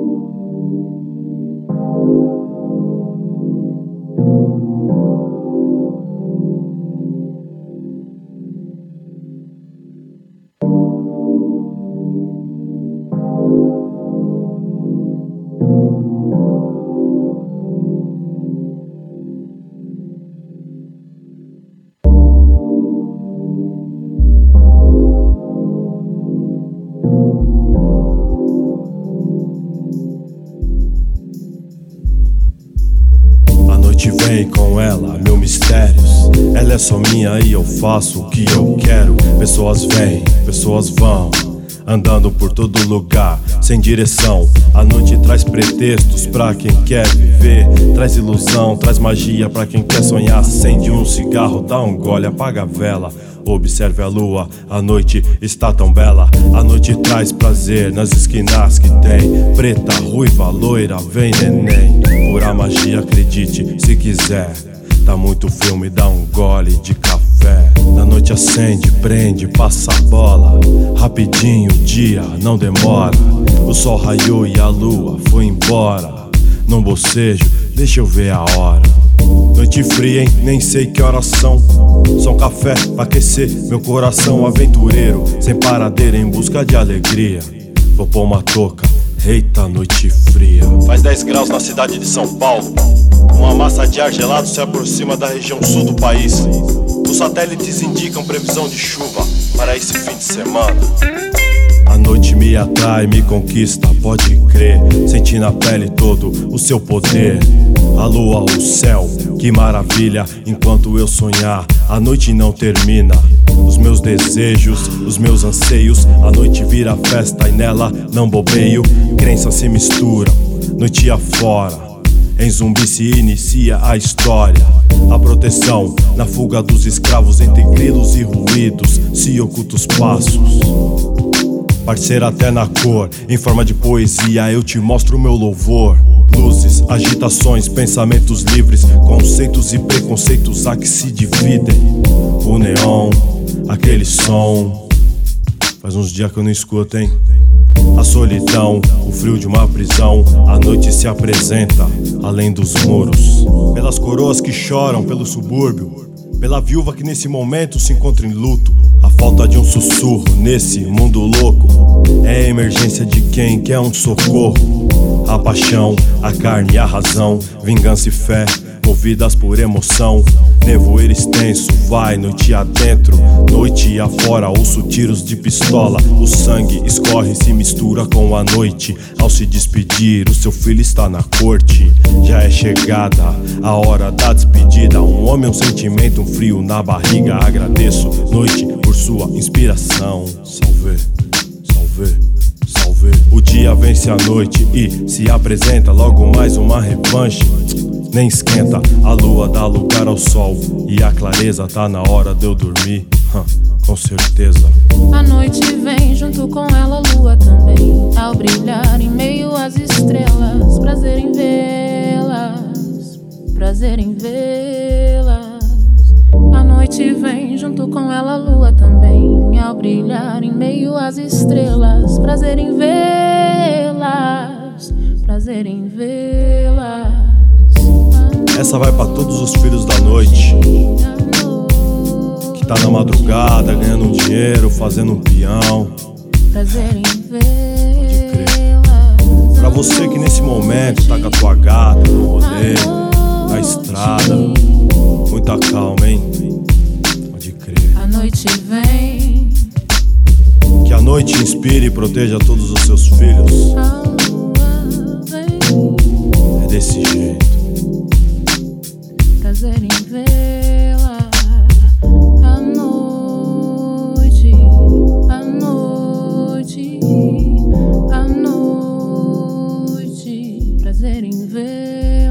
Vem com ela, mil mistérios. Ela é só minha e eu faço o que eu quero. Pessoas vêm, pessoas vão, andando por todo lugar, sem direção. A noite traz pretextos pra quem quer viver, traz ilusão, traz magia pra quem quer sonhar. Acende um cigarro, dá um gole, apaga a vela. Observe a lua, a noite está tão bela. A noite traz prazer nas esquinas que tem. Preta, ruiva, loira, vem neném. Pura magia, acredite se quiser. Tá muito frio, me dá um gole de café. Na noite acende, prende, passa a bola. Rapidinho o dia, não demora. O sol raiou e a lua foi embora. Num bocejo, deixa eu ver a hora. Noite fria, hein? Nem sei que horas são. Só um café pra aquecer meu coração. Aventureiro, sem paradeira, em busca de alegria. Vou pôr uma touca, eita noite fria. Faz 10 graus na cidade de São Paulo. Uma massa de ar gelado se aproxima da região sul do país. Os satélites indicam previsão de chuva para esse fim de semana. A noite me atrai, me conquista, pode crer. Senti na pele todo o seu poder. A lua, o céu, que maravilha. Enquanto eu sonhar, a noite não termina. Os meus desejos, os meus anseios. A noite vira festa e nela não bobeio. Crenças se misturam, noite afora. Em Zumbi se inicia a história. A proteção na fuga dos escravos. Entre grilos e ruídos se oculta os passos. Parceira até na cor, em forma de poesia eu te mostro o meu louvor. Luzes, agitações, pensamentos livres, conceitos e preconceitos há que se dividem. O neon, aquele som, faz uns dias que eu não escuto, hein? A solidão, o frio de uma prisão. A noite se apresenta além dos muros. Pelas coroas que choram pelo subúrbio, pela viúva que nesse momento se encontra em luto. A falta de um sussurro nesse mundo louco é a emergência de quem quer um socorro. A paixão, a carne e a razão, vingança e fé, movidas por emoção. Nevoeiro extenso, vai noite adentro, noite afora, ouço tiros de pistola. O sangue escorre e se mistura com a noite. Ao se despedir, o seu filho está na corte. Já é chegada a hora da despedida. Um homem, um sentimento, um frio na barriga. Agradeço, noite, por sua inspiração. Salve, salve, salve. O dia vence a noite e se apresenta logo mais uma revanche. Nem esquenta, a lua dá lugar ao sol. E a clareza tá na hora de eu dormir, com certeza. A noite vem junto com ela, a lua também. Ao brilhar em meio às estrelas, prazer em vê-las, prazer em vê-las. A noite vem junto com ela, a lua também. Ao brilhar em meio às estrelas, prazer em vê-las, prazer em vê-las. Essa vai pra todos os filhos da noite, que tá na madrugada ganhando um dinheiro, fazendo um peão. Prazer em vê-las. Pode crer. Pra você que nesse momento tá com a tua gata no rolê, na estrada, muita calma, hein? Pode crer. A noite vem. Que a noite inspire e proteja todos os seus filhos. A lua vem. É desse jeito. Prazer em vê-la. A noite, a noite, a noite. Prazer em vê-la.